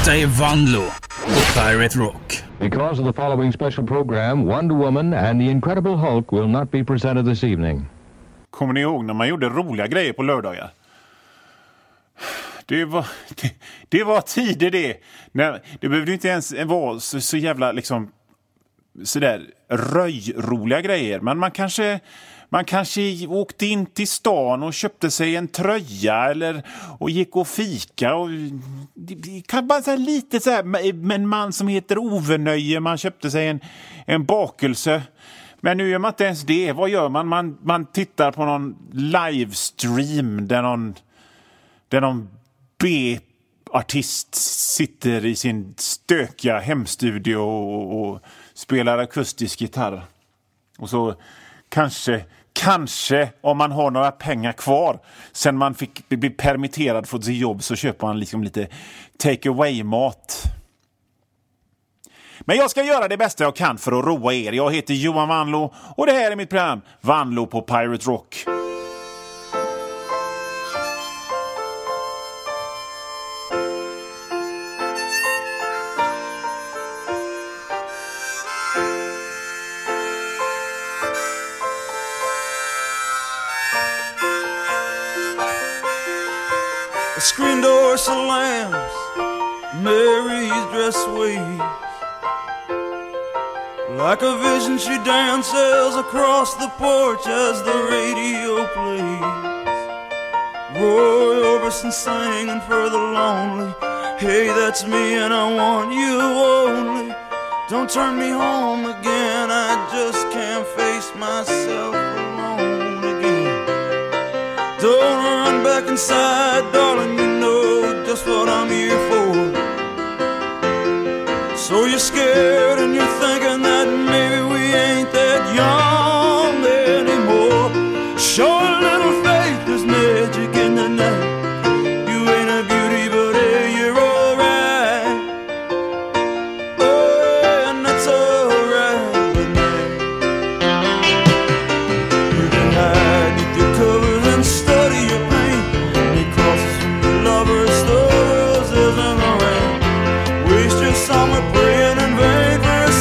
Detta är Vanlo på Pirate Rock. Because of the following special program, Wonder Woman and the Incredible Hulk will not be presented this evening. Kommer ni ihåg när man gjorde roliga grejer på lördagar? Det var tider det. Det behövde inte ens vara så jävla liksom sådär röjroliga grejer. Men man kanske åkte in till stan och köpte sig en tröja och gick och fika. Och det kan bara säga lite så här med en man som heter Ovenöje. Man köpte sig en bakelse. Men nu gör man inte ens det. Vad gör man? Man tittar på någon livestream där någon B-artist sitter i sin stökiga hemstudio och spelar akustisk gitarr. Och så kanske om man har några pengar kvar sen man fick bli permitterad från sitt jobb så köper man liksom lite take away mat. Men jag ska göra det bästa jag kan för att roa er. Jag heter Johan Vanlo och det här är mitt program Vanlo på Pirate Rock. The screen door slams, Mary's dress waves. Like a vision she dances across the porch as the radio plays. Roy Orbison singing for the lonely. Hey, that's me and I want you only. Don't turn me home again, I just can't face myself alone again. Don't run back inside, darling, you know just what I'm here for. So you're scared and you're thinking that maybe we ain't that young anymore. Show a little faith, there's magic in the night. You ain't a beauty, but hey, you're alright. Oh, and that's alright with me. You can hide with your covers and study your pain. Make crosses from your lovers, the roses and the rain. Waste your summer praying in vain for a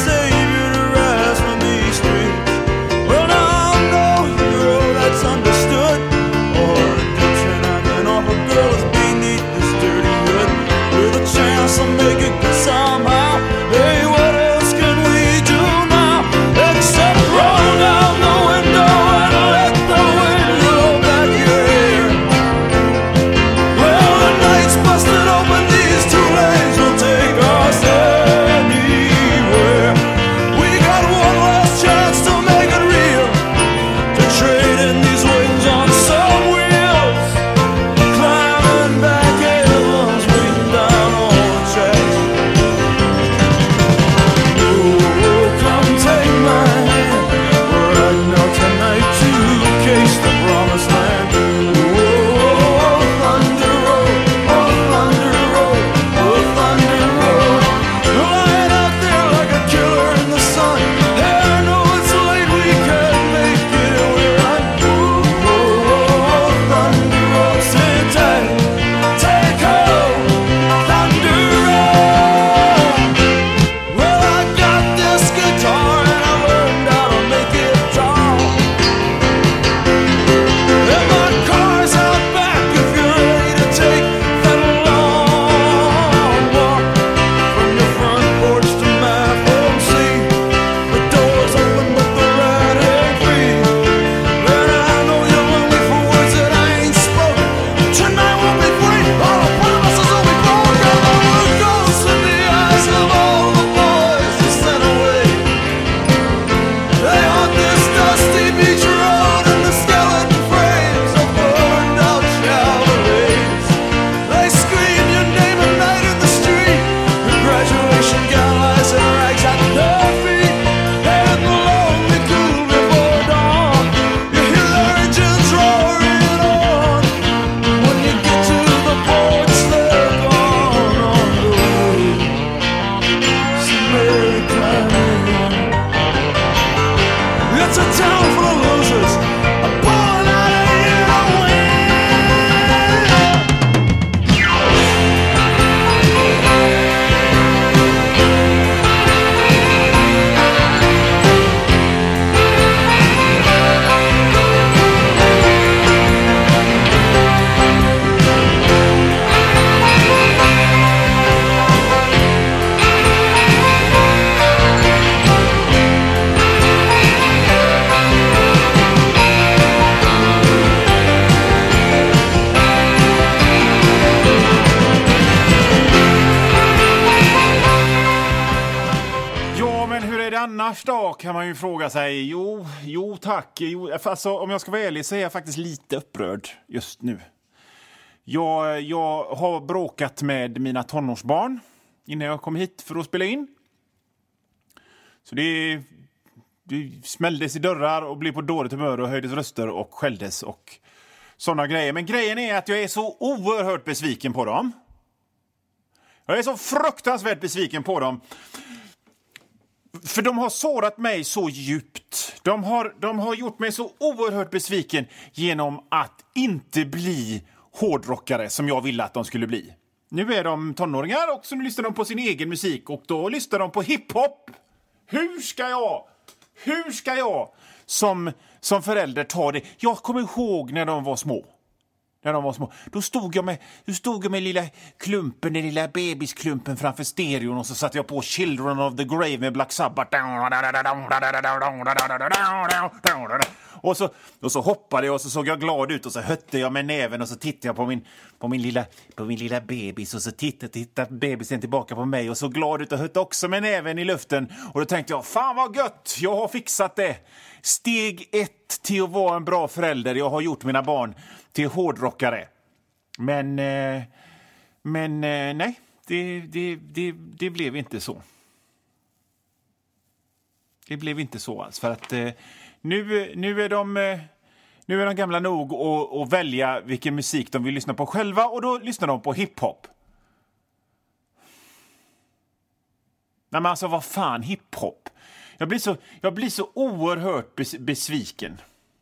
annars då, kan man ju fråga sig. Jo tack. Alltså, om jag ska vara ärlig så är jag faktiskt lite upprörd just nu. Jag har bråkat med mina tonårsbarn innan jag kom hit för att spela in. Så det smälldes i dörrar och blev på dåligt humör och höjdes röster och skälldes och sådana grejer. Men grejen är att jag är så oerhört besviken på dem. Jag är så fruktansvärt besviken på dem. För de har sårat mig så djupt. De har gjort mig så oerhört besviken genom att inte bli hårdrockare som jag ville att de skulle bli. Nu är de tonåringar och så lyssnar de på sin egen musik och då lyssnar de på hiphop. Hur ska jag som förälder ta det? Jag kommer ihåg när de var små. Då stod jag med lilla klumpen, den lilla bebisklumpen framför stereon och så satte jag på Children of the Grave med Black Sabbath. Och så hoppade jag och så såg jag glad ut och så hötte jag med näven och så tittade jag på min lilla bebis och så tittade bebisen tillbaka på mig och så glad ut och hötte också med näven i luften. Och då tänkte jag, fan vad gött, jag har fixat det. Steg 1 till att vara en bra förälder. Jag har gjort mina barn till hårdrockare. Men nej, det blev inte så. Det blev inte så alls. För att nu är de gamla nog att välja vilken musik de vill lyssna på själva. Och då lyssnar de på hiphop. Nej men alltså, vad fan hiphop? Jag blir så oerhört besviken.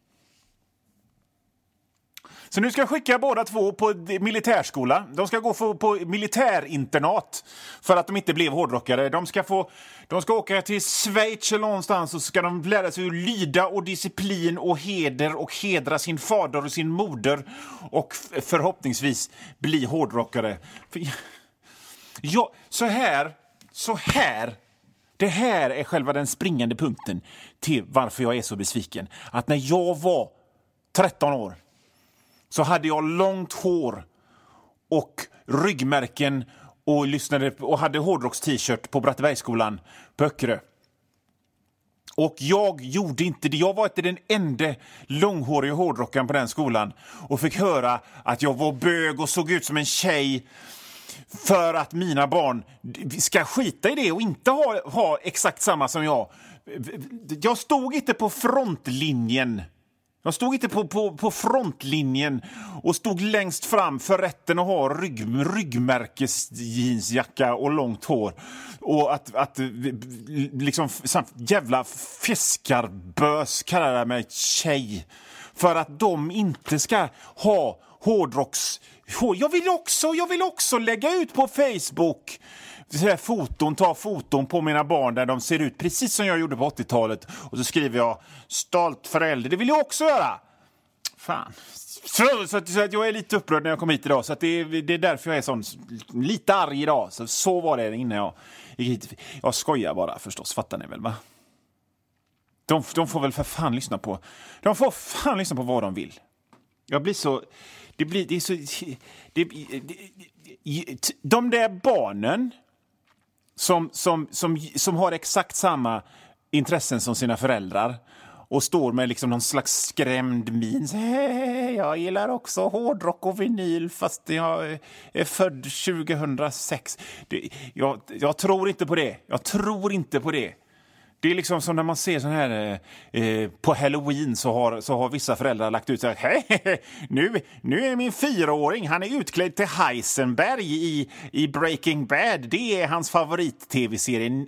Så nu ska jag skicka båda två på militärskola. De ska gå på militärinternat för att de inte blev hårdrockare. De ska åka till Schweiz eller någonstans och ska de lära sig att lyda och disciplin och heder och hedra sin fader och sin moder och förhoppningsvis bli hårdrockare. Ja, så här. Det här är själva den springande punkten till varför jag är så besviken. Att när jag var 13 år så hade jag långt hår och ryggmärken och lyssnade och hade hårdrocks-t-shirt på Brattebergsskolan på Öckerö. Och jag gjorde inte det. Jag var inte den enda långhåriga hårdrockaren på den skolan och fick höra att jag var bög och såg ut som en tjej för att mina barn ska skita i det och inte ha exakt samma som jag. Jag stod inte på frontlinjen. Jag stod inte på frontlinjen och stod längst fram för rätten att ha ryggmärkesjeansjacka och långt hår. Och att liksom jävla fiskarbös kallar mig tjej. För att de inte ska ha hårdrocks. Jag vill också lägga ut på Facebook ta foton på mina barn där de ser ut precis som jag gjorde på 80-talet. Och så skriver jag stolt förälder. Det vill jag också göra. Fan. Så att jag är lite upprörd när jag kom hit idag. Så att det är därför jag är lite arg idag. Så var det innan jag gick hit. Jag skojar bara förstås. Fattar ni väl, va? De får väl för fan lyssna på. De får fan lyssna på vad de vill. Jag blir så... De där barnen som har exakt samma intressen som sina föräldrar och står med liksom någon slags skrämd min. Jag gillar också hårdrock och vinyl fast jag är född 2006. Jag tror inte på det. Det är liksom som när man ser sån här på Halloween så har vissa föräldrar lagt ut så här, hej, nu är min 4-åring, han är utklädd till Heisenberg i Breaking Bad. Det är hans favorit-tv-serie.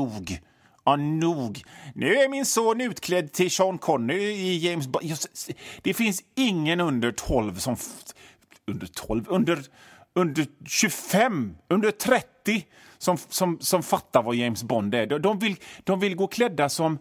Nog. Nu är min son utklädd till Sean Connery i James Bond. Det finns ingen under 12 som under 25, under 30 som fattar vad James Bond är. De vill gå klädda som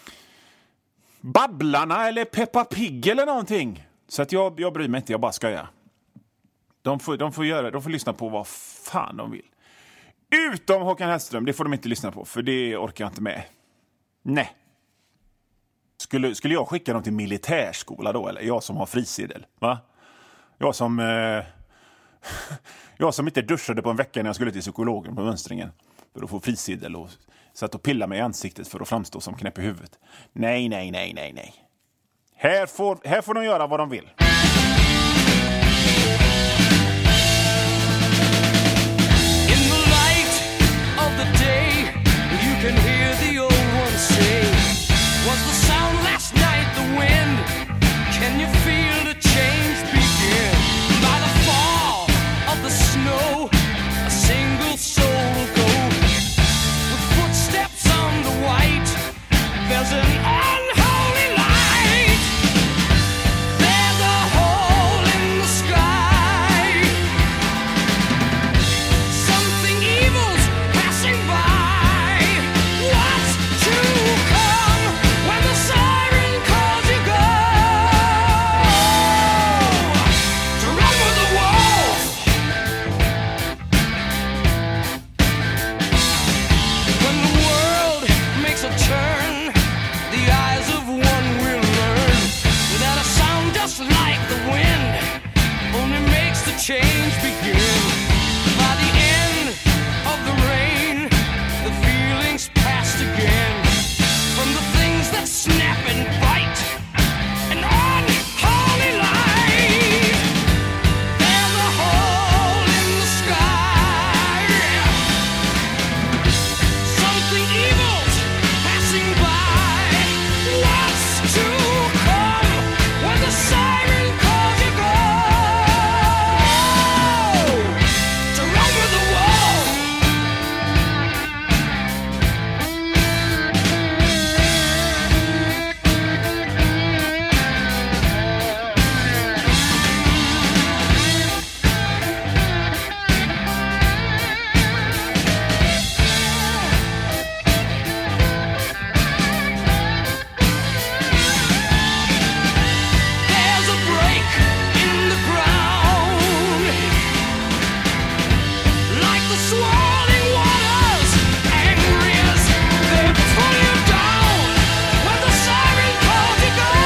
Babblarna eller Peppa Pig eller någonting. Så att jag bryr mig inte, jag bara skojar. De får lyssna på vad fan de vill. Utom Håkan Hellström, det får de inte lyssna på för det orkar jag inte med. Nej. Skulle jag skicka dem till militärskola då eller? Jag som har frisedel, va? Jag som inte duschade på en vecka när jag skulle till psykologen på mönstringen. för att få frisedel och satt och pillade mig i ansiktet för att framstå som knäpp i huvudet. Nej. Här får de göra vad de vill. In the light of the day, you can hear the old one say, was the sound last night the wind? Can you feel the change begin? By the fall of the snow, a single soul will go. With footsteps on the white, there's an unholy light. There's a hole in the sky. Something evil's passing by. What's to come when the siren calls you go? To run with the wolf. When the world makes a turn, the eyes of one will learn that a sound just like the wind only makes the change begin. By the end of the rain, the feelings past again. From the things that snap and bite, an unholy light. There's a hole in the sky. Something evil's passing by. What's to come when the siren calls you go? To run with the wolf. There's a break in the ground, like the swirling waters, angry as they pull you down. When the siren calls you go,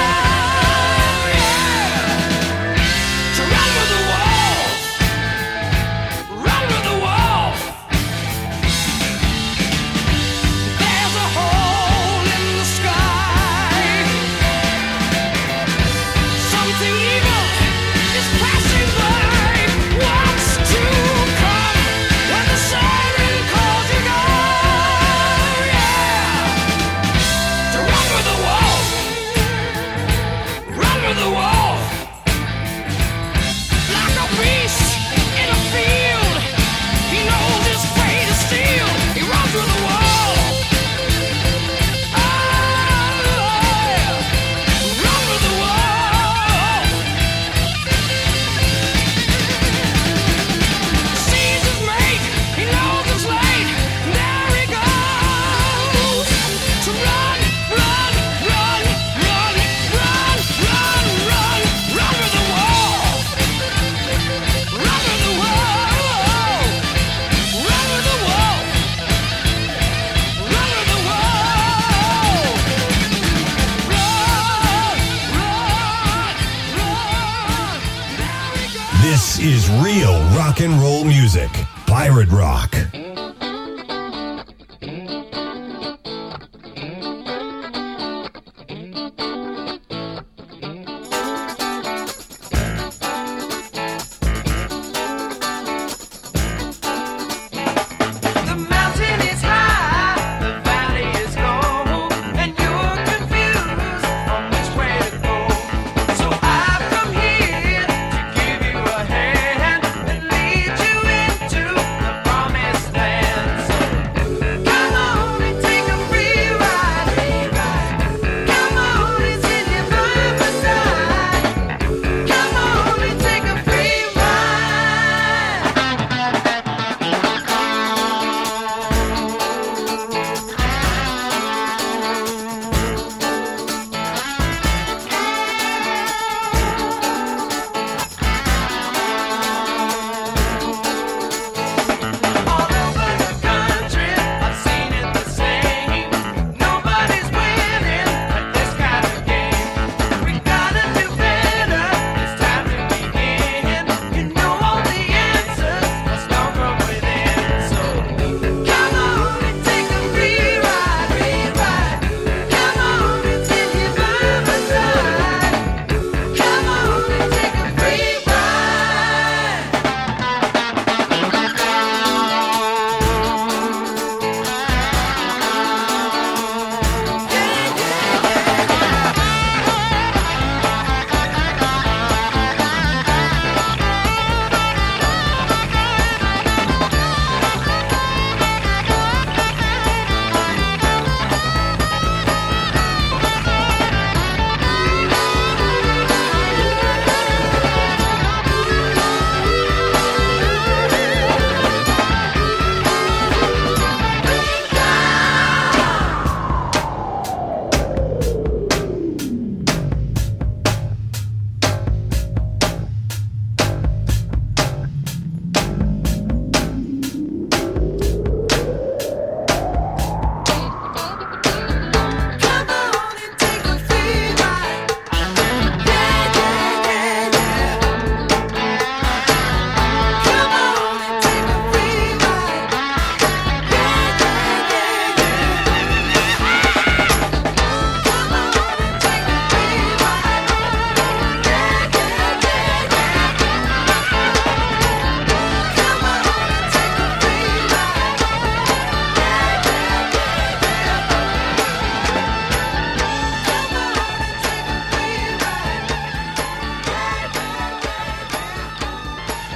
yeah. To run with the wolf, run with the wolf. There's a hole in the sky. Something evil is passing by. What's to come when the siren calls you go? Yeah. To run with the wolf. Run with the wolf. Like a beast in a field. He knows his fate is sealed. He runs with the wolf. Oh, yeah. Run with the wolf. Sees his mate, he knows it's late. There he goes. To run, run, run, run, run, run, run, run with the wolf. Run with the wolf. Run with the wolf. Run with the wolf. Run, run, run. There he goes. This is real rock and roll music. Pirate Rock. The mountain is high, the valley is low, and you're confused on which way to go. So I've come here to give you a hand and lead you into the promised land.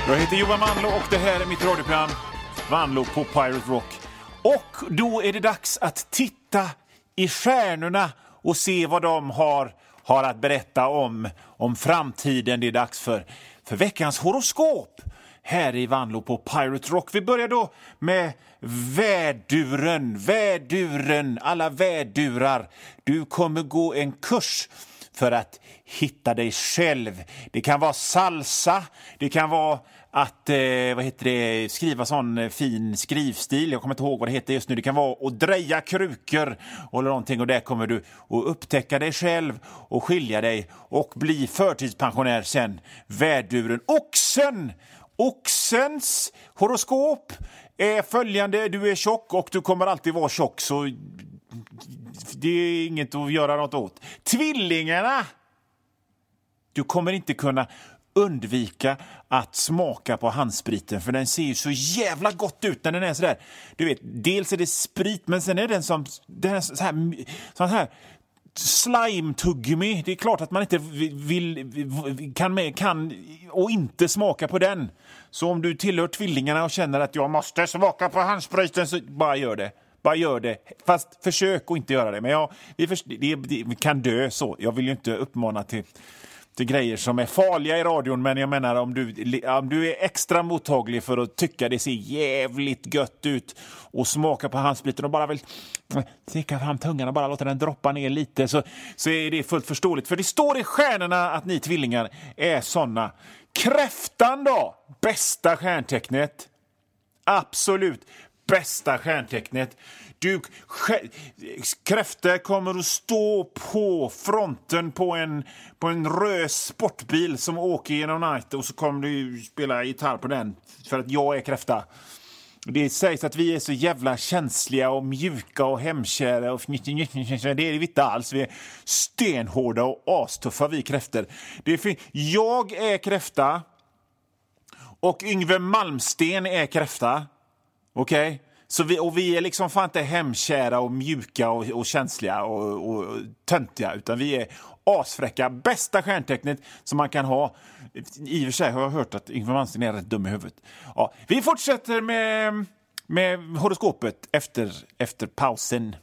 Jag heter Johan Vanlo och det här är mitt radioprogram Vanlo på Pirate Rock. Och då är det dags att titta i stjärnorna och se vad de har att berätta om framtiden. Det är dags för veckans horoskop här i Vanlo på Pirate Rock. Vi börjar då med väduren, alla vädurar. Du kommer gå en kurs för att hitta dig själv. Det kan vara salsa, det kan vara att skriva sån fin skrivstil. Jag kommer inte ihåg vad det heter just nu. Det kan vara att dreja krukor eller någonting, och där kommer du att upptäcka dig själv och skilja dig och bli förtidspensionär sen. Väduren. Oxens horoskop är följande: du är tjock och du kommer alltid vara tjock, så det är inget att göra något åt. Tvillingarna, du kommer inte kunna undvika att smaka på handspriten, för den ser ju så jävla gott ut när den är så där. Du vet, dels är det sprit, men sen är den sån här slime-tuggummi. Det är klart att man inte kan och inte smaka på den. Så om du tillhör tvillingarna och känner att jag måste smaka på handspriten, så bara gör det. Bara gör det. Fast försök att inte göra det. Men vi kan dö så. Jag vill ju inte uppmana till grejer som är farliga i radion, men jag menar om du är extra mottaglig för att tycka det ser jävligt gött ut och smaka på handspriten och bara vill sticka fram tungan och bara låta den droppa ner lite, så är det fullt förståeligt. För det står i stjärnorna att ni tvillingar är såna. Kräftan då? Bästa stjärntecknet. Absolut bästa stjärntecknet. Kräftor kommer att stå på fronten på en röd sportbil som åker genom night, och så kommer du spela gitarr på den för att jag är kräfta. Det sägs att vi är så jävla känsliga och mjuka och hemkära och det är vi inte alls. Vi är stenhårda och astuffa, vi kräftor. Jag är kräfta och Yngve Malmsten är kräfta. Okej? Okay? Så vi är liksom fan inte hemkära och mjuka och känsliga och töntiga, utan vi är asfräcka. Bästa stjärntecknet som man kan ha. I och för sig har jag hört att Yngve Malmsten är rätt dum i huvudet. Ja, vi fortsätter med horoskopet efter pausen.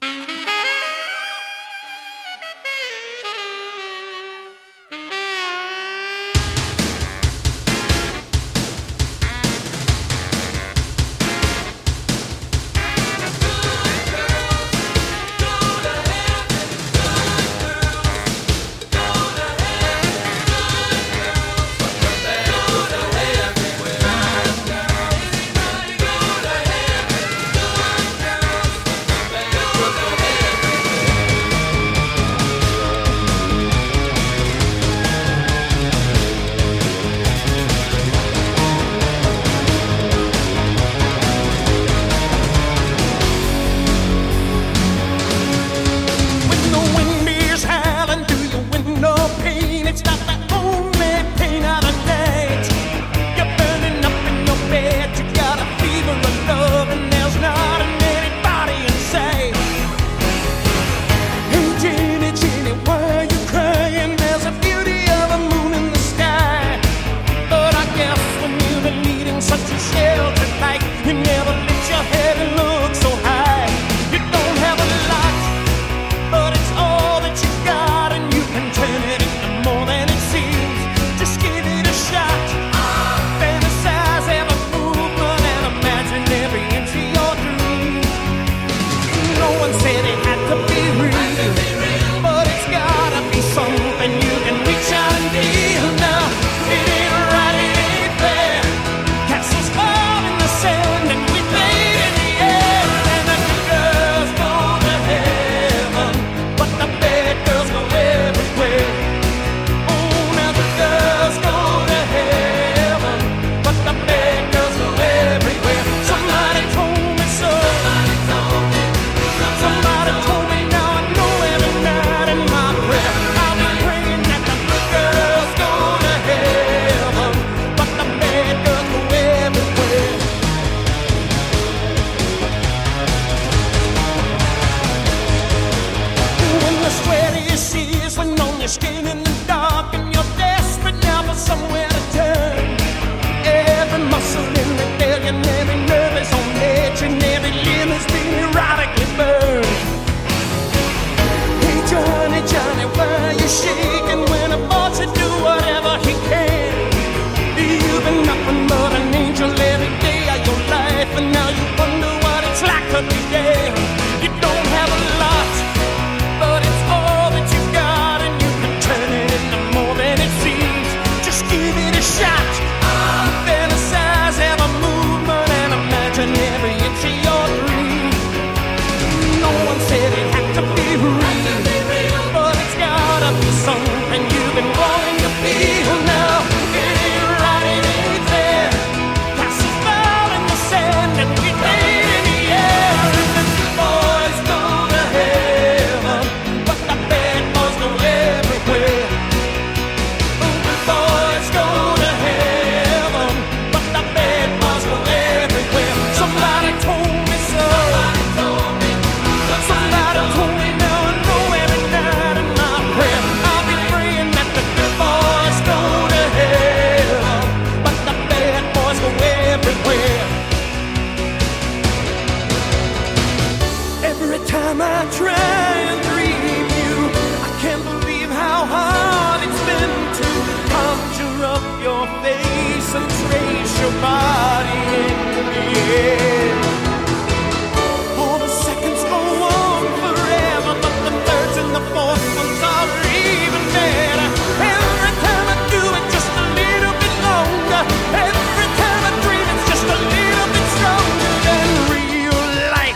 your face and trace your body in the air. All the seconds go on forever, but the thirds and the fourth ones are even better. Every time I do it just a little bit longer, every time I dream it's just a little bit stronger than real life.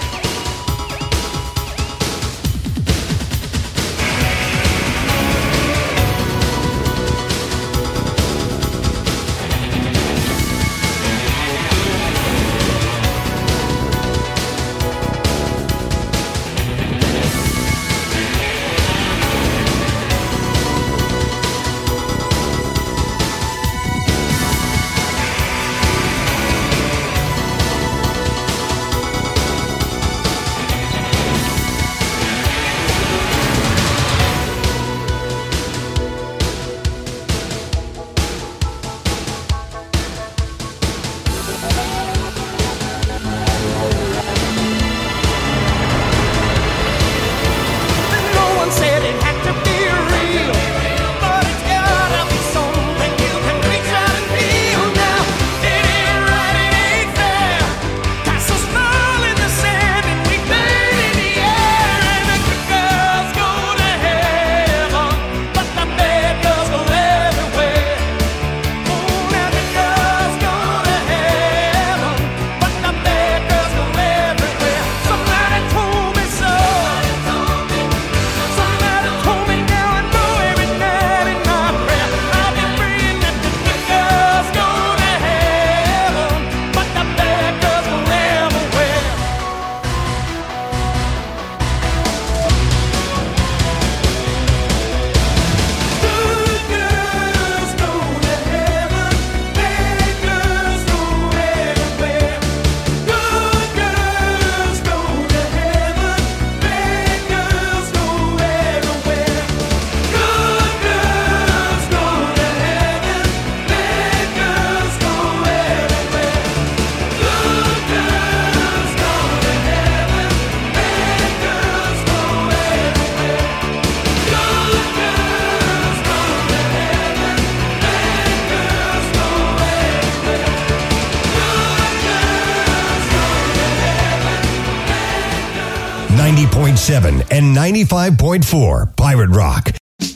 And 95.4 Pirate Rock.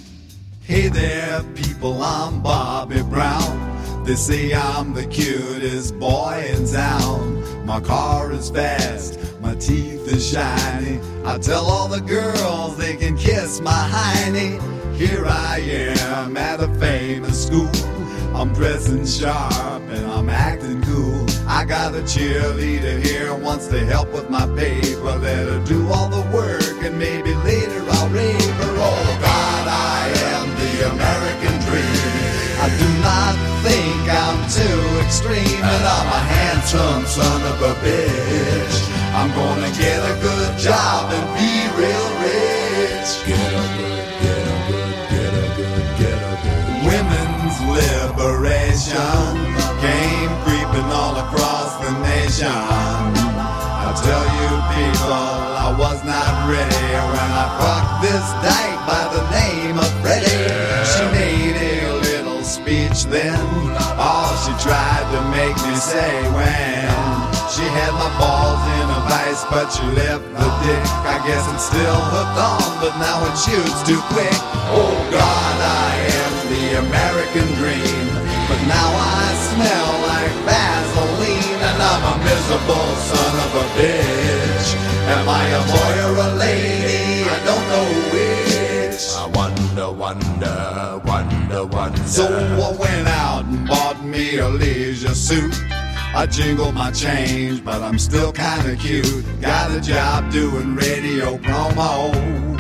Hey there, people, I'm Bobby Brown. They say I'm the cutest boy in town. My car is fast, my teeth are shiny. I tell all the girls they can kiss my hiney. Here I am at a famous school. I'm dressing sharp and I'm acting cool. I got a cheerleader here, wants to help with my paper. Let her do all the work and maybe later I'll rave her. Oh God, I am the American dream. I do not think I'm too extreme, and I'm a handsome son of a bitch. I'm gonna get a good job and be real rich. Get a good, get a good, get a good, get a good. Women's liberation came creeping all across the nation. I tell you people, I was not ready when I fucked this dyke by the name of Freddie. She made a little speech then, all she tried to make me say when she had my balls in a vice, but she left the dick. I guess it's still hooked on, but now it shoots too quick. Oh God, I am the American dream, but now I smell like Vaseline, and I'm a miserable son of a bitch. Am I a boy or a lady? I don't know which. I wonder, wonder, wonder, wonder. So I went out and bought me a leisure suit. I jingle my change, but I'm still kinda cute. Got a job doing radio promo,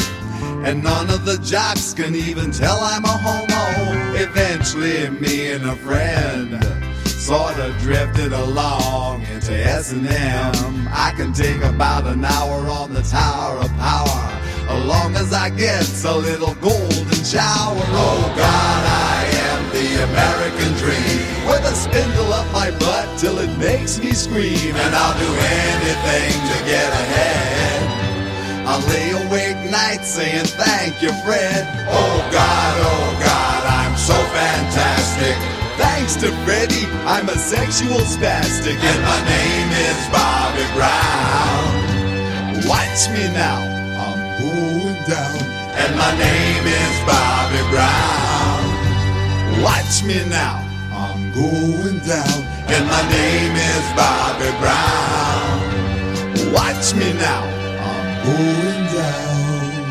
and none of the jocks can even tell I'm a homo. Eventually me and a friend sorta drifted along into S&M. I can take about an hour on the Tower of Power, as long as I get a little golden shower. Oh God, I am the American dream, with a spindle up my butt till it makes me scream, and I'll do anything to get ahead. I'll lay awake nights saying thank you, Fred. Oh God, I'm so fantastic. Thanks to Freddie, I'm a sexual spastic, and my name is Bobby Brown. Watch me now, I'm going down, and my name is Bobby Brown. Watch me now, I'm going down, and my name is Bobby Brown. Watch me now, I'm going down.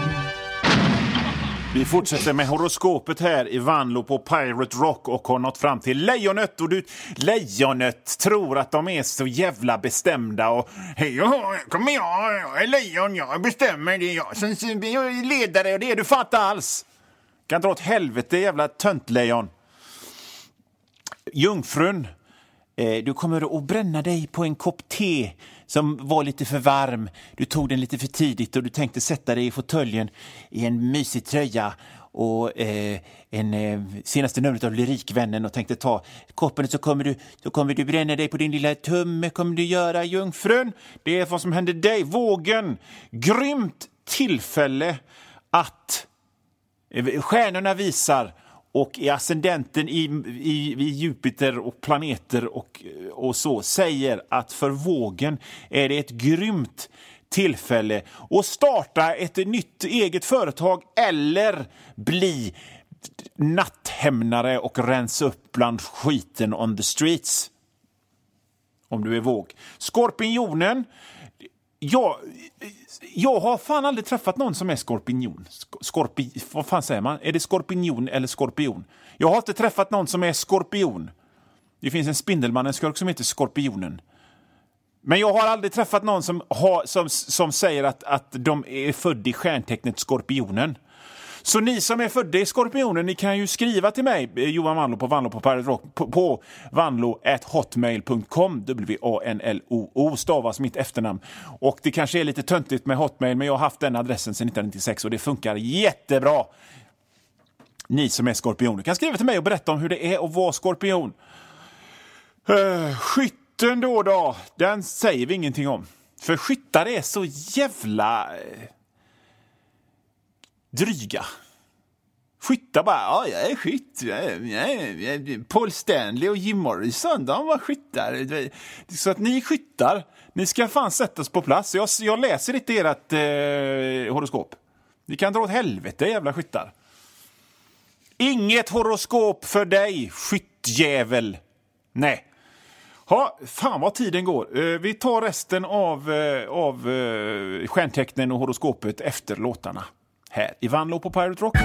Vi fortsätter med horoskopet här i Vanlo på Pirate Rock och har nått fram till lejonet. Och lejonet tror att de är så jävla bestämda och hej, kommer jag är lejon, jag bestämmer, det är jag som är ledare och det är du fattar alls. Kan dra åt helvete jävla töntlejon. Jungfrun, du kommer att bränna dig på en kopp te som var lite för varm. Du tog den lite för tidigt och du tänkte sätta dig i fåtöljen i en mysig tröja och senaste numret av Lyrikvännen och tänkte ta koppen, så kommer du bränna dig på din lilla tumme, kommer du göra, Jungfrun. Det är vad som händer dig. Vågen, grymt tillfälle att stjärnorna visar och i ascendenten i Jupiter och planeter och så säger att för vågen är det ett grymt tillfälle att starta ett nytt eget företag eller bli natthämnare och rensa upp bland skiten on the streets. Om du är våg. Skorpionen. Jag har fan aldrig träffat någon som är skorpion. Vad fan säger man? Är det skorpion eller skorpion? Jag har inte träffat någon som är skorpion. Det finns en spindelmannenskurk som heter Skorpionen. Men jag har aldrig träffat någon som säger att de är födda i stjärntecknet Skorpionen. Så ni som är födda i Skorpionen, ni kan ju skriva till mig, Johan Vanlo på Pirate Rock, på vanlo@hotmail.com. WANLOO stavas mitt efternamn. Och det kanske är lite töntigt med Hotmail, men jag har haft den adressen sedan 1996 och det funkar jättebra. Ni som är skorpioner kan skriva till mig och berätta om hur det är att vara skorpion. Skytten då, den säger vi ingenting om. För skyttar är så jävla dryga. Skyttar bara, ja, jag är skytt. Paul Stanley och Jim Morrison, de var skyttar. Så att ni skyttar, ni ska fan sättas på plats. Jag läser inte ert horoskop. Ni kan dra åt helvete, jävla skyttar. Inget horoskop för dig, skyttjävel. Nej. Fan vad tiden går. Vi tar resten av stjärntecknen och horoskopet efter låtarna. Här i Vanlo på Pirate Rock.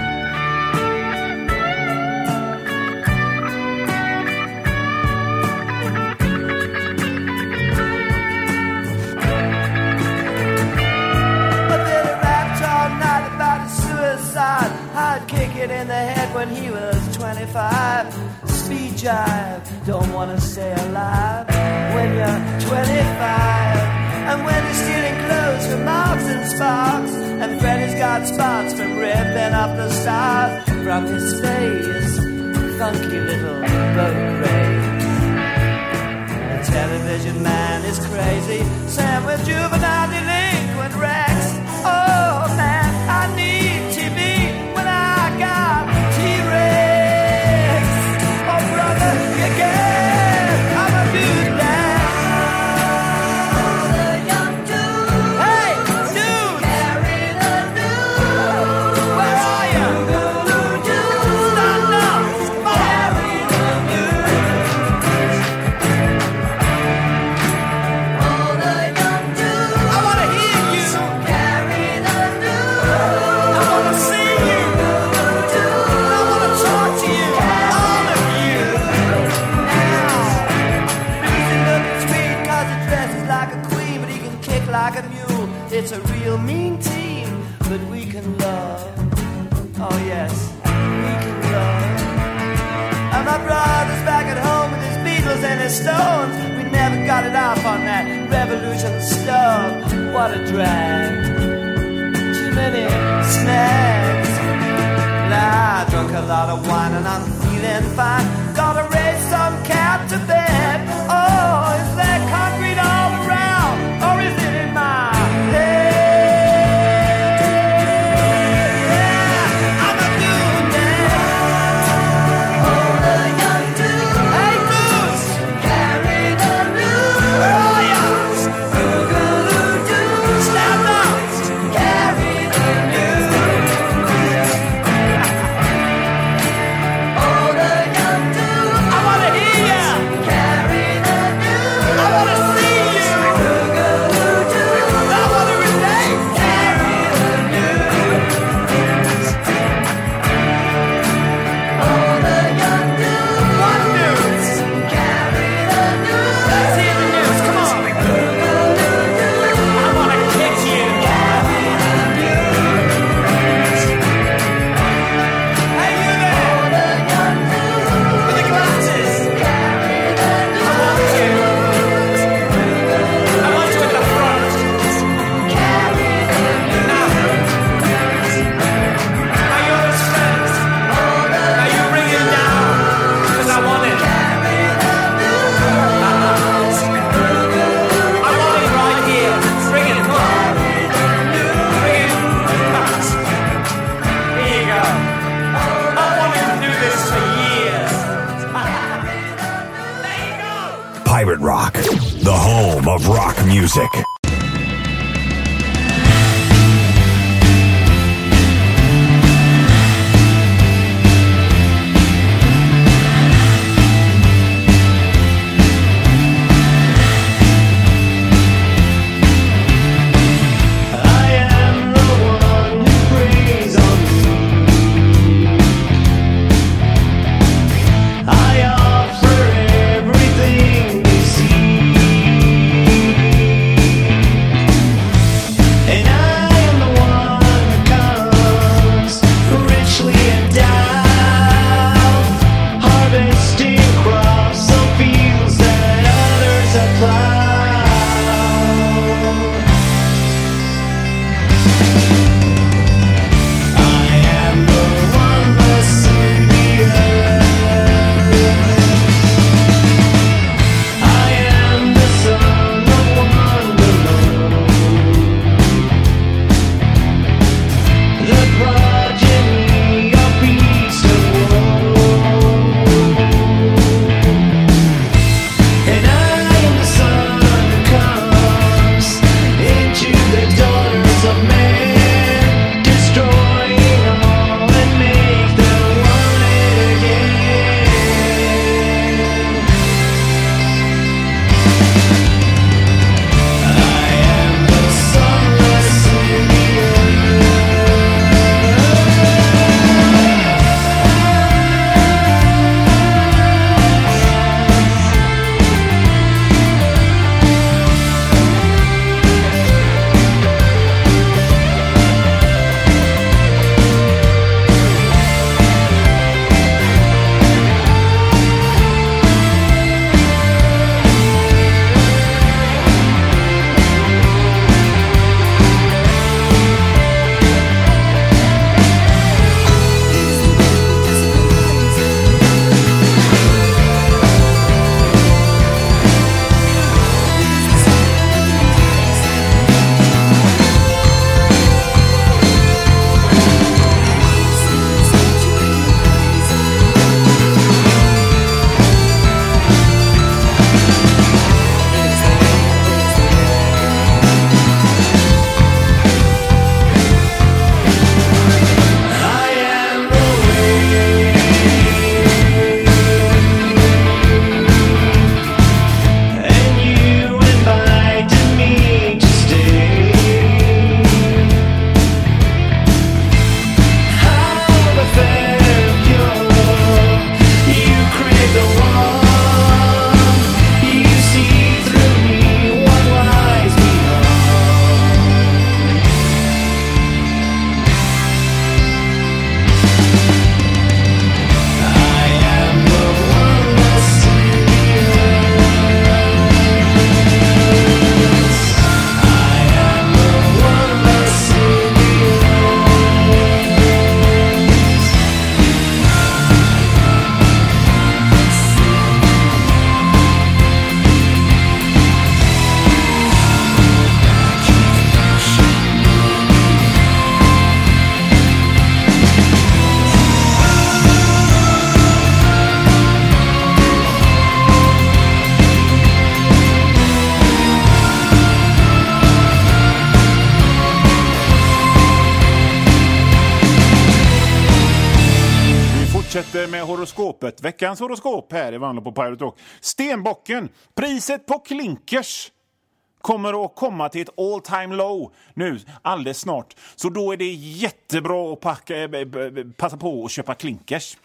I'd kick it in the head when he was 25. Speed jive, don't wanna stay alive when you're 25. And when he's stealing clothes from Marks and Sparks, and Freddy's got spots from ripping up the stars from his face, funky little boat race. The television man is crazy, Sam with juvenile delinquent Rex. Oh man, I need TV when I got T-Rex. Oh brother, you get, I'm a dude now. Oh, the young dude. Hey, dude. Carry the news. Where are you? Stand up. Carry the news. Oh, the young dude. I want to hear you. Carry the news. I want to see you. I want to talk to you. All of you. Now. Lucy looking sweet 'cause he dresses like a queen, but he can kick like a mule. It's a real mean team, but we can love. Oh yes, we can love. And my brother's back at home with his Beatles and his Stones. We never got it off on that revolution stuff. What a drag. Too many snacks. Nah, I drunk a lot of wine and I'm feeling fine. Gotta raise some cat to bed. Oh, is there concrete all around? Or is it in my head? Yeah, I'm a dude now. Oh, the young dude. Pirate Rock, the home of rock music. fortsätter med horoskopet. Veckans horoskop här i Vanlo på Pirate Rock. Stenbocken, priset på klinkers kommer att komma till ett all time low nu alldeles snart. Så då är det jättebra att passa på att köpa klinkers.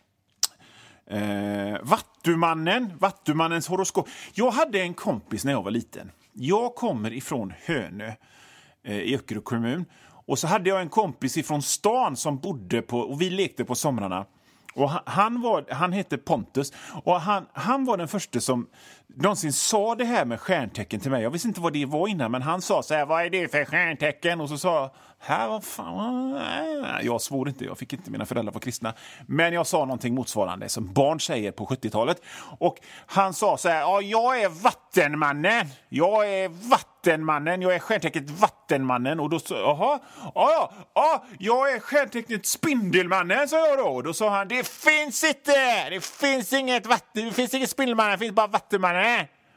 Vattumannens horoskop. Jag hade en kompis när jag var liten. Jag kommer ifrån Hönö i Öckerö kommun. Och så hade jag en kompis ifrån stan som bodde på, och vi lekte på somrarna. Och han hette Pontus. Och han var den första som någonsin sa det här med stjärntecken till mig. Jag visste inte vad det var innan, men han sa så här: vad är det för stjärntecken? Och så sa jag, vad fan? Jag svor inte, jag fick inte, mina föräldrar var kristna. Men jag sa någonting motsvarande som barn säger på 70-talet. Och han sa så här: ja, jag är vattenmannen. Jag är stjärntecknet vattenmannen. Och då sa jag är stjärntecknet spindelmannen, sa jag då. Och då sa han: det finns inget spindelmannen, det finns bara vattenmannen.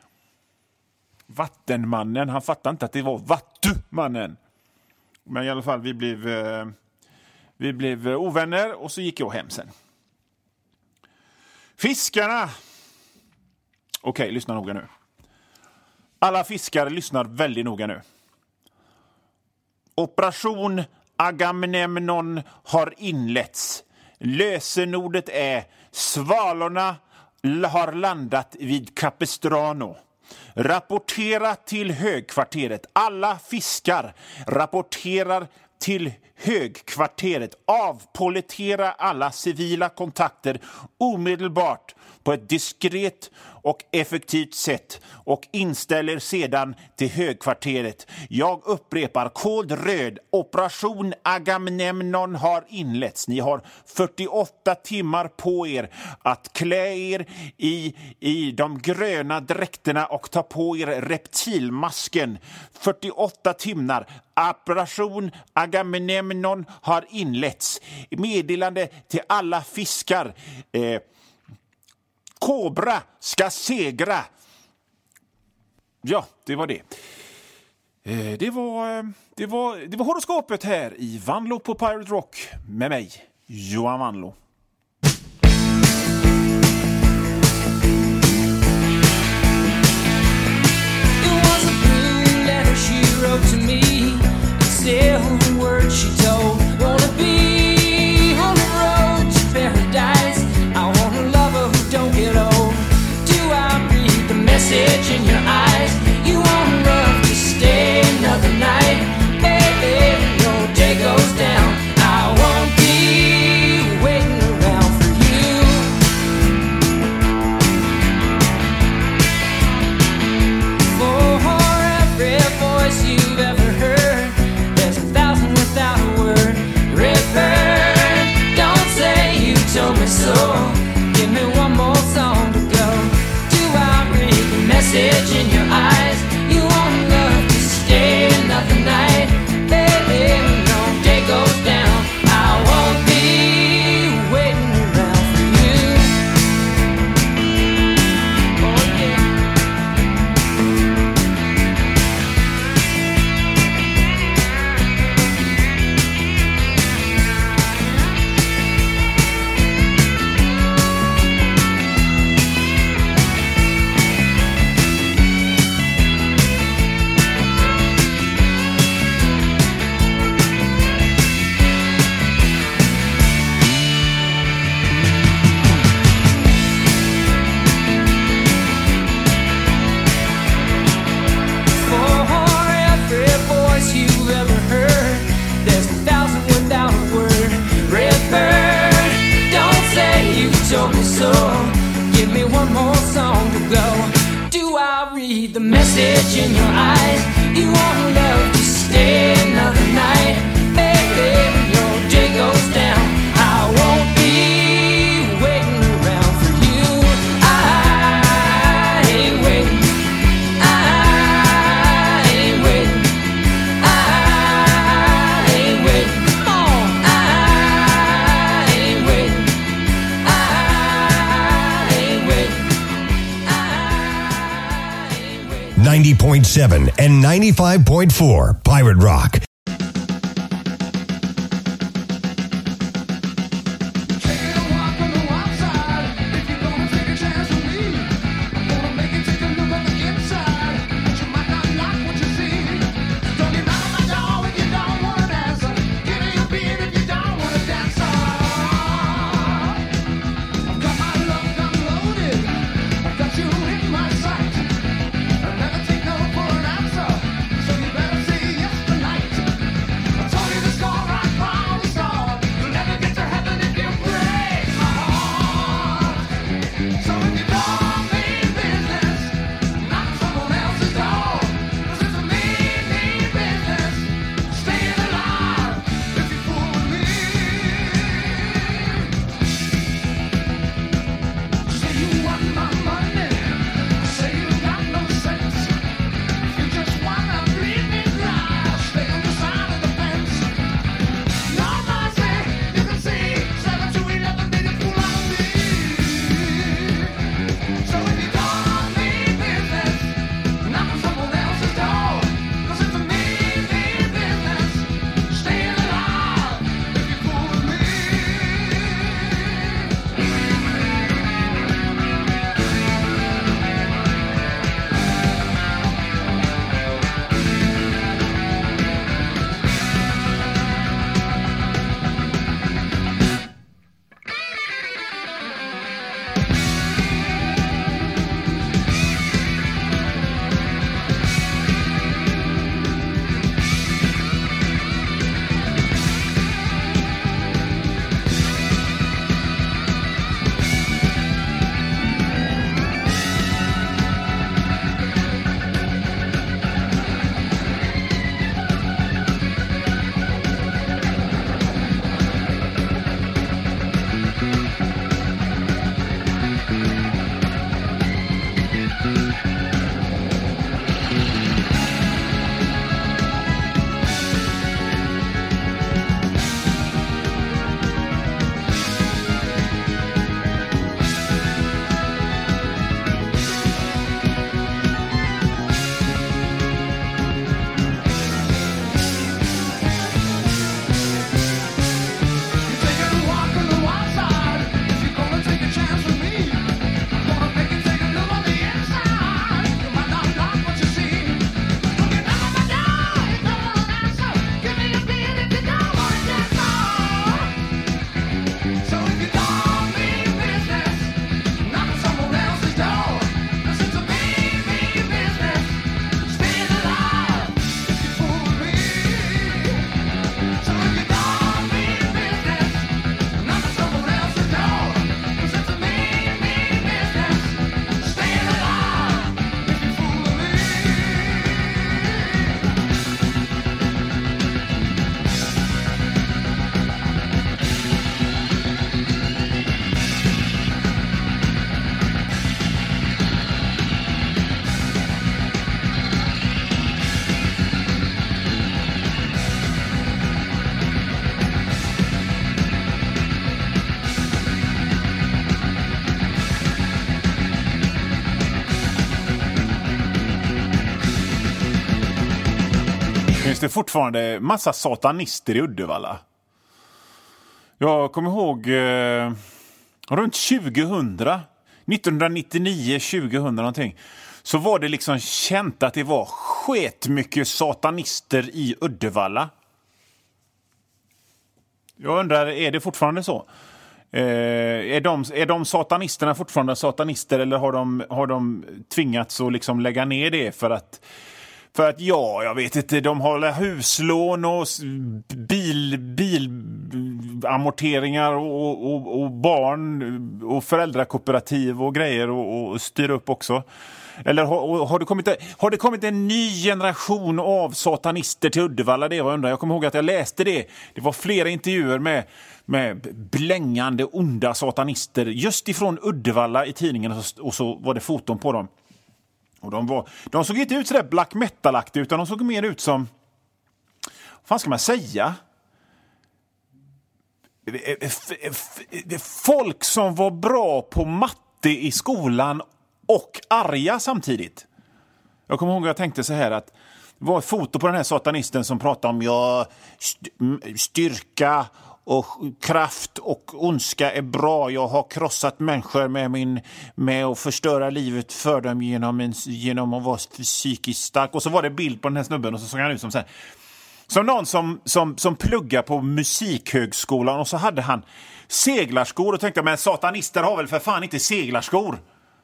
Vattenmannen. Han fattade inte att det var Vattumannen. Men i alla fall, vi blev ovänner och så gick jag hem sen. Fiskarna. Okej, lyssna noga nu. Alla fiskare lyssnar väldigt noga nu. Operation Agamemnon har inletts. Lösenordet är svalorna har landat vid Capistrano. Rapportera till högkvarteret. Alla fiskar rapporterar till högkvarteret. Avpolitera alla civila kontakter omedelbart på ett diskret och effektivt sätt och inställer sedan till högkvarteret. Jag upprepar, kod röd, operation Agamemnon har inletts. Ni har 48 timmar på er att klä er i de gröna dräkterna och ta på er reptilmasken. 48 timmar. Operation Agamemnon har inletts. Meddelande till alla fiskar. Kobra ska segra. Ja, det var det. Det var horoskopet här i Vanlo på Pirate Rock med mig, Johan Vanlo. It was a blue letter she wrote to me. Still words she told. Wanna be on the road to paradise. I want a lover who don't get old. Do I read the message in your eyes? You want love to stay another night. Baby, your day goes down. I won't be waiting around for you. For every voice you've ever heard, there's 1,000 without a word. Redbird, don't say you told me so. Give me one more song to go. Do I read the message in your eyes? You want love to stay another night. Baby, no day goes down. I won't be waiting around for you. Oh yeah. For every voice you've ever heard, there's 1,000 without a word. Redbird, don't say you told me so. Give me one more song to go. Do I read the message in your eyes? You want love to stay another night. Baby, your day goes down. I won't be waiting around for you. I ain't waiting. I ain't waiting. I ain't waiting. Come on. I ain't waiting. I ain't waiting. I ain't waiting. 90.7 and 95.4 Pirate Rock. Never take no for an answer, so you better say yes tonight. det fortfarande massa satanister i Uddevalla. Jag kommer ihåg runt 1999, 2000 någonting, så var det liksom känt att det var sketmycket satanister i Uddevalla. Jag undrar, är det fortfarande så? Är de satanisterna fortfarande satanister, eller har de tvingats att liksom lägga ner det för att jag vet inte, de har huslån och bilamorteringar och barn och föräldrakooperativ och grejer och styr upp också. Eller har det kommit en ny generation av satanister till Uddevalla? Det var jag undrar. Jag kommer ihåg att jag läste det. Det var flera intervjuer med blängande, onda satanister just ifrån Uddevalla i tidningen, och så var det foton på dem. Och de såg inte ut så där black metal-aktigt, utan de såg mer ut som, vad fan ska man säga? Folk som var bra på matte i skolan och arga samtidigt. Jag kommer ihåg att jag tänkte så här, att det var ett foto på den här satanisten som pratade om styrka och kraft och ondska är bra. Jag har krossat människor med att förstöra livet för dem genom att vara psykiskt stark. Och så var det bild på den här snubben, och så såg han ut som så här, som någon som pluggar på musikhögskolan, och så hade han seglarskor, och tänkte, men satanister har väl för fan inte seglarskor?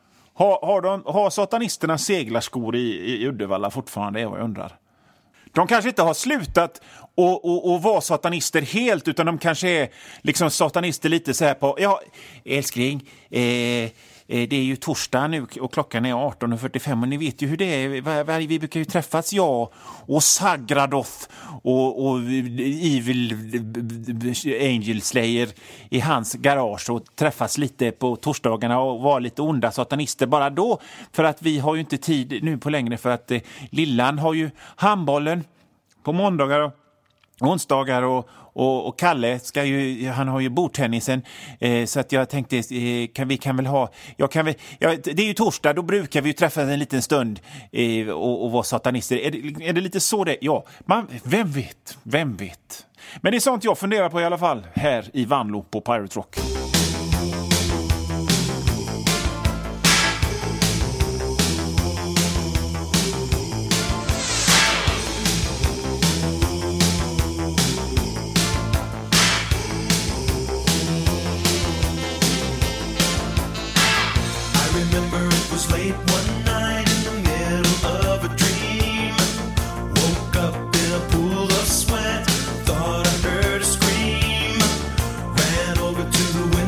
Har satanisterna seglarskor i Uddevalla fortfarande, är vad jag undrar. De kanske inte har slutat och vara satanister helt, utan de kanske är liksom satanister lite så här på, ja, älskling, det är ju torsdag nu och klockan är 18:45, och ni vet ju hur det är. Vi brukar ju träffas, jag och Sagradoth och Evil Angel Slayer i hans garage, och träffas lite på torsdagarna och vara lite onda satanister bara då. För att vi har ju inte tid nu på längre, för att Lillan har ju handbollen på måndagar och onsdagar, och Kalle han har ju bordtennisen, så att jag tänkte, det är ju torsdag, då brukar vi ju träffas en liten stund och vara satanister. Är det lite så det? Ja, vem vet. Men det är sånt jag funderar på i alla fall här i Vanlo på Pirate Rock. To the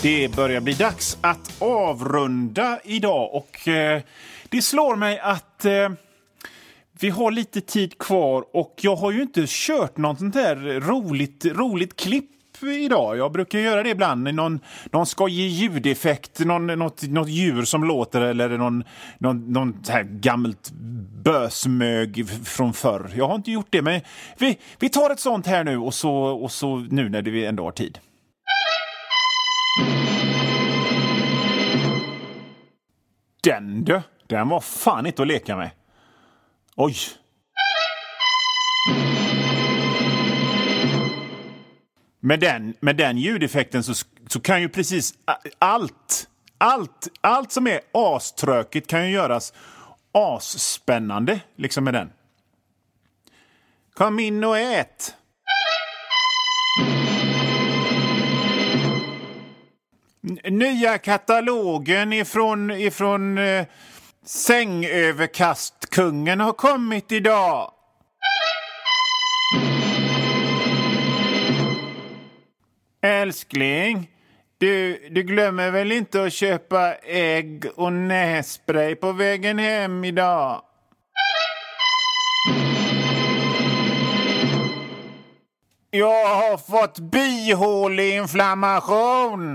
Det börjar bli dags att avrunda idag och det slår mig att vi har lite tid kvar och jag har ju inte kört något sånt här roligt klipp idag. Jag brukar göra det ibland, någon skojig ljudeffekt, något djur som låter eller någon så här gammalt bösmög från förr. Jag har inte gjort det, men vi tar ett sånt här nu och så nu när vi ändå har tid. Den var fan inte att leka med. Oj. Med den ljudeffekten så kan ju precis allt som är astråkigt kan ju göras asspännande liksom med den. Kom in och ät. Nya katalogen ifrån sängöverkastkungen har kommit idag. Älskling, du glömmer väl inte att köpa ägg och nässpray på vägen hem idag? Jag har fått bihåleinflammation.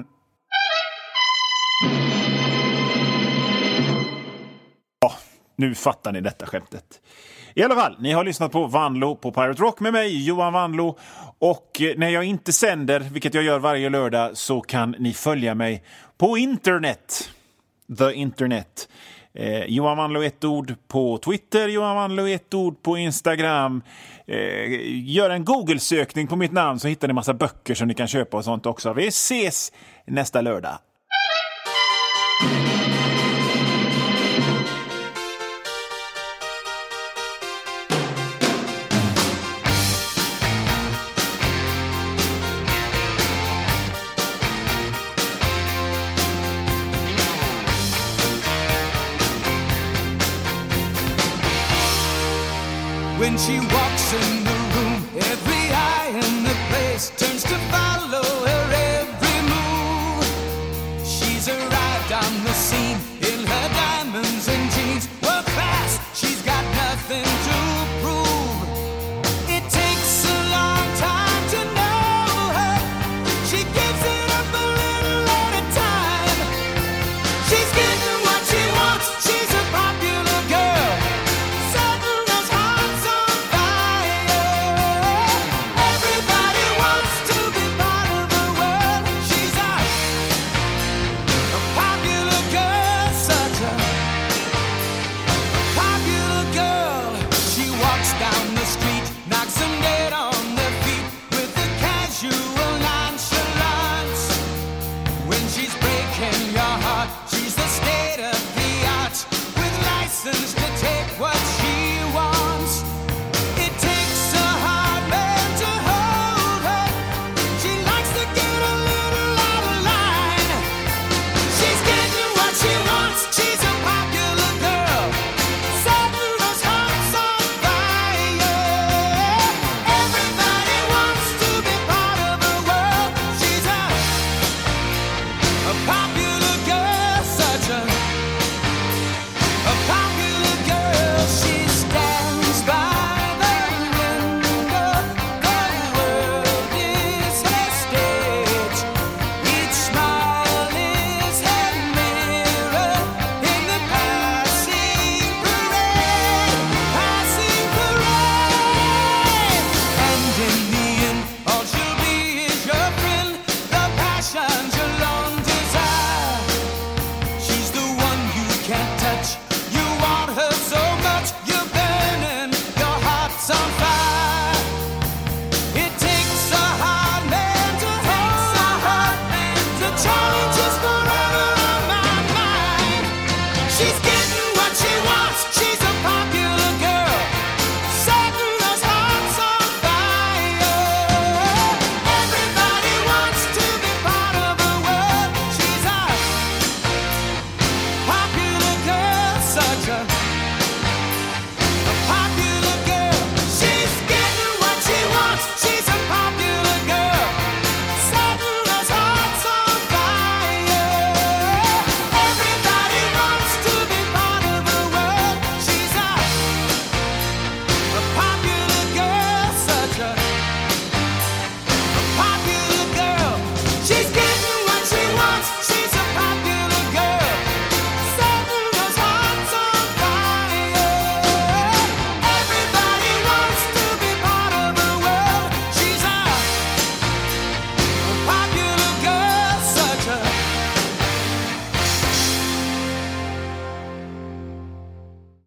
Nu fattar ni detta skämtet. I alla fall, ni har lyssnat på Vanlo på Pirate Rock med mig, Johan Vanlo. Och när jag inte sänder, vilket jag gör varje lördag, så kan ni följa mig på internet. The internet. Johan Vanlo ett ord på Twitter, Johan Vanlo ett ord på Instagram. Gör en Google-sökning på mitt namn så hittar ni massa böcker som ni kan köpa och sånt också. Vi ses nästa lördag. When she walks in the room, every eye in the place turns to follow her every move. She's arrived on the scene in her diamonds and jeans. Well, fast, she's got nothing to prove. It takes a long time to know her. She gives it up a little at a time. She's getting what she wants. She's a popular girl. She's